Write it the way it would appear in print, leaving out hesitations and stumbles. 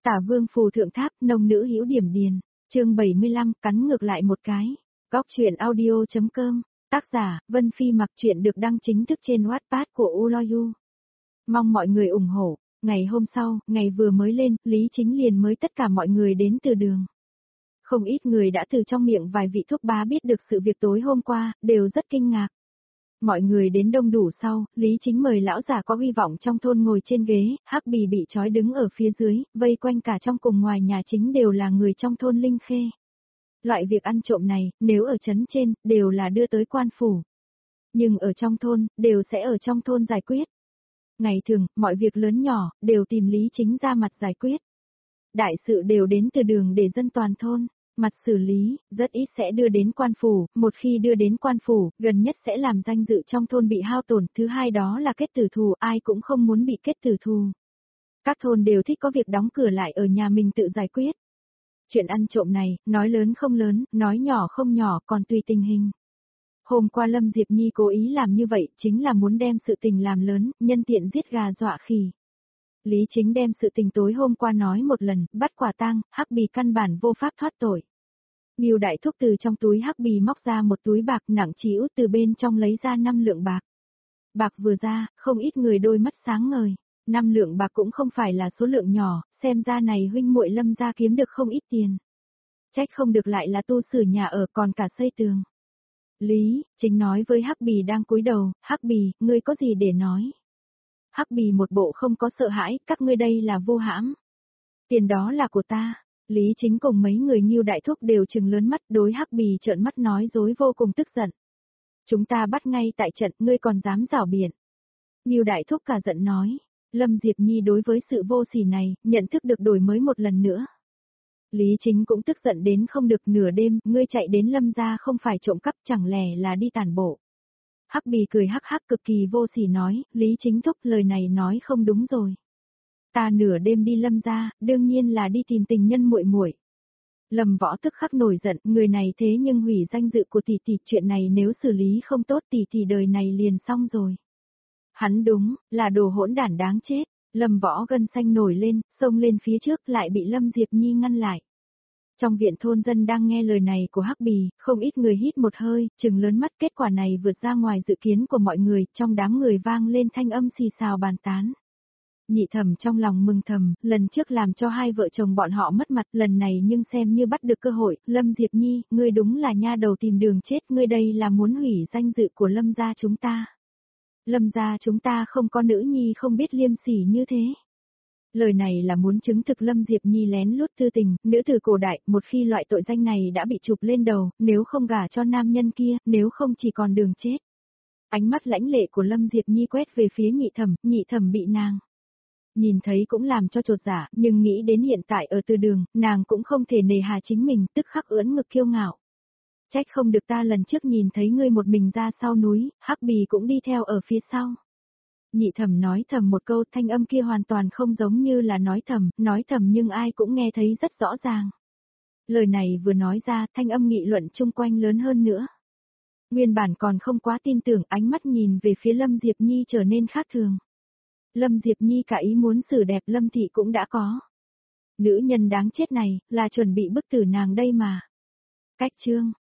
Tả Vương phù thượng tháp, nông nữ hữu điểm điền. Chương 75, cắn ngược lại một cái. Góc truyện audio.com. Tác giả, Vân Phi. Mặc truyện được đăng chính thức trên Wattpad của Uloyu. Mong mọi người ủng hộ. Ngày hôm sau, ngày vừa mới lên, Lý Chính liền mới tất cả mọi người đến từ đường. Không ít người đã từ trong miệng vài vị thúc bá biết được sự việc tối hôm qua, đều rất kinh ngạc. Mọi người đến đông đủ sau, Lý Chính mời lão già có hy vọng trong thôn ngồi trên ghế, Hắc Bì bị trói đứng ở phía dưới, vây quanh cả trong cùng ngoài nhà chính đều là người trong thôn Linh Khê. Loại việc ăn trộm này, nếu ở trấn trên, đều là đưa tới quan phủ. Nhưng ở trong thôn, đều sẽ ở trong thôn giải quyết. Ngày thường, mọi việc lớn nhỏ, đều tìm Lý Chính ra mặt giải quyết. Đại sự đều đến từ đường để dân toàn thôn. Mặt xử lý, rất ít sẽ đưa đến quan phủ, một khi đưa đến quan phủ, gần nhất sẽ làm danh dự trong thôn bị hao tổn, thứ hai đó là kết tử thù, ai cũng không muốn bị kết tử thù. Các thôn đều thích có việc đóng cửa lại ở nhà mình tự giải quyết. Chuyện ăn trộm này, nói lớn không lớn, nói nhỏ không nhỏ, còn tùy tình hình. Hôm qua Lâm Diệp Nhi cố ý làm như vậy, chính là muốn đem sự tình làm lớn, nhân tiện giết gà dọa khỉ. Lý Chính đem sự tình tối hôm qua nói một lần, bắt quả tang, Hắc Bì căn bản vô pháp thoát tội. Ngưu Đại Thúc từ trong túi Hắc Bì móc ra một túi bạc nặng trĩu, từ bên trong lấy ra 5 lượng bạc. Bạc vừa ra, không ít người đôi mắt sáng ngời. 5 lượng bạc cũng không phải là số lượng nhỏ, xem ra này huynh muội Lâm gia kiếm được không ít tiền. Trách không được lại là tu sửa nhà ở còn cả xây tường. Lý Chính nói với Hắc Bì đang cúi đầu, Hắc Bì, ngươi có gì để nói? Hắc Bì một bộ không có sợ hãi, các ngươi đây là vô hãm. Tiền đó là của ta. Lý Chính cùng mấy người Ngưu Đại Thúc đều trừng lớn mắt, đối Hắc Bì trợn mắt nói dối vô cùng tức giận. Chúng ta bắt ngay tại trận, ngươi còn dám rảo biện. Ngưu Đại Thúc cả giận nói, Lâm Diệp Nhi đối với sự vô sỉ này, nhận thức được đổi mới một lần nữa. Lý Chính cũng tức giận đến không được, nửa đêm, ngươi chạy đến Lâm gia không phải trộm cắp, chẳng lẽ là đi tàn bộ. Hắc Bì cười hắc hắc cực kỳ vô sỉ nói, Lý Chính Thúc lời này nói không đúng rồi. Ta nửa đêm đi Lâm gia, đương nhiên là đi tìm tình nhân muội muội. Lâm Võ tức khắc nổi giận, người này thế nhưng hủy danh dự của tỷ tỷ, chuyện này nếu xử lý không tốt tỷ tỷ đời này liền xong rồi. Hắn đúng, là đồ hỗn đản đáng chết. Lâm Võ gân xanh nổi lên, xông lên phía trước lại bị Lâm Diệp Nhi ngăn lại. Trong viện thôn dân đang nghe lời này của Hắc Bì, không ít người hít một hơi, trừng lớn mắt, kết quả này vượt ra ngoài dự kiến của mọi người, trong đám người vang lên thanh âm xì xào bàn tán. Nhị Thẩm trong lòng mừng thầm, lần trước làm cho hai vợ chồng bọn họ mất mặt, lần này nhưng xem như bắt được cơ hội, Lâm Diệp Nhi, ngươi đúng là nha đầu tìm đường chết, ngươi đây là muốn hủy danh dự của Lâm gia chúng ta. Lâm gia chúng ta không có nữ nhi không biết liêm sỉ như thế. Lời này là muốn chứng thực Lâm Diệp Nhi lén lút tư tình, nữ tử cổ đại, một khi loại tội danh này đã bị chụp lên đầu, nếu không gả cho nam nhân kia, nếu không chỉ còn đường chết. Ánh mắt lãnh lệ của Lâm Diệp Nhi quét về phía Nhị Thẩm bị nàng nhìn thấy cũng làm cho chột dạ, nhưng nghĩ đến hiện tại ở từ đường, nàng cũng không thể nề hà chính mình, tức khắc ưỡn ngực kiêu ngạo. Trách không được ta lần trước nhìn thấy ngươi một mình ra sau núi, Hắc Bì cũng đi theo ở phía sau. Nhị Thẩm nói thầm một câu, thanh âm kia hoàn toàn không giống như là nói thầm nhưng ai cũng nghe thấy rất rõ ràng. Lời này vừa nói ra, thanh âm nghị luận chung quanh lớn hơn nữa. Nguyên bản còn không quá tin tưởng, ánh mắt nhìn về phía Lâm Diệp Nhi trở nên khác thường. Lâm Diệp Nhi cả ý muốn xử đẹp Lâm thị cũng đã có. Nữ nhân đáng chết này, là chuẩn bị bức tử nàng đây mà. Cách chương.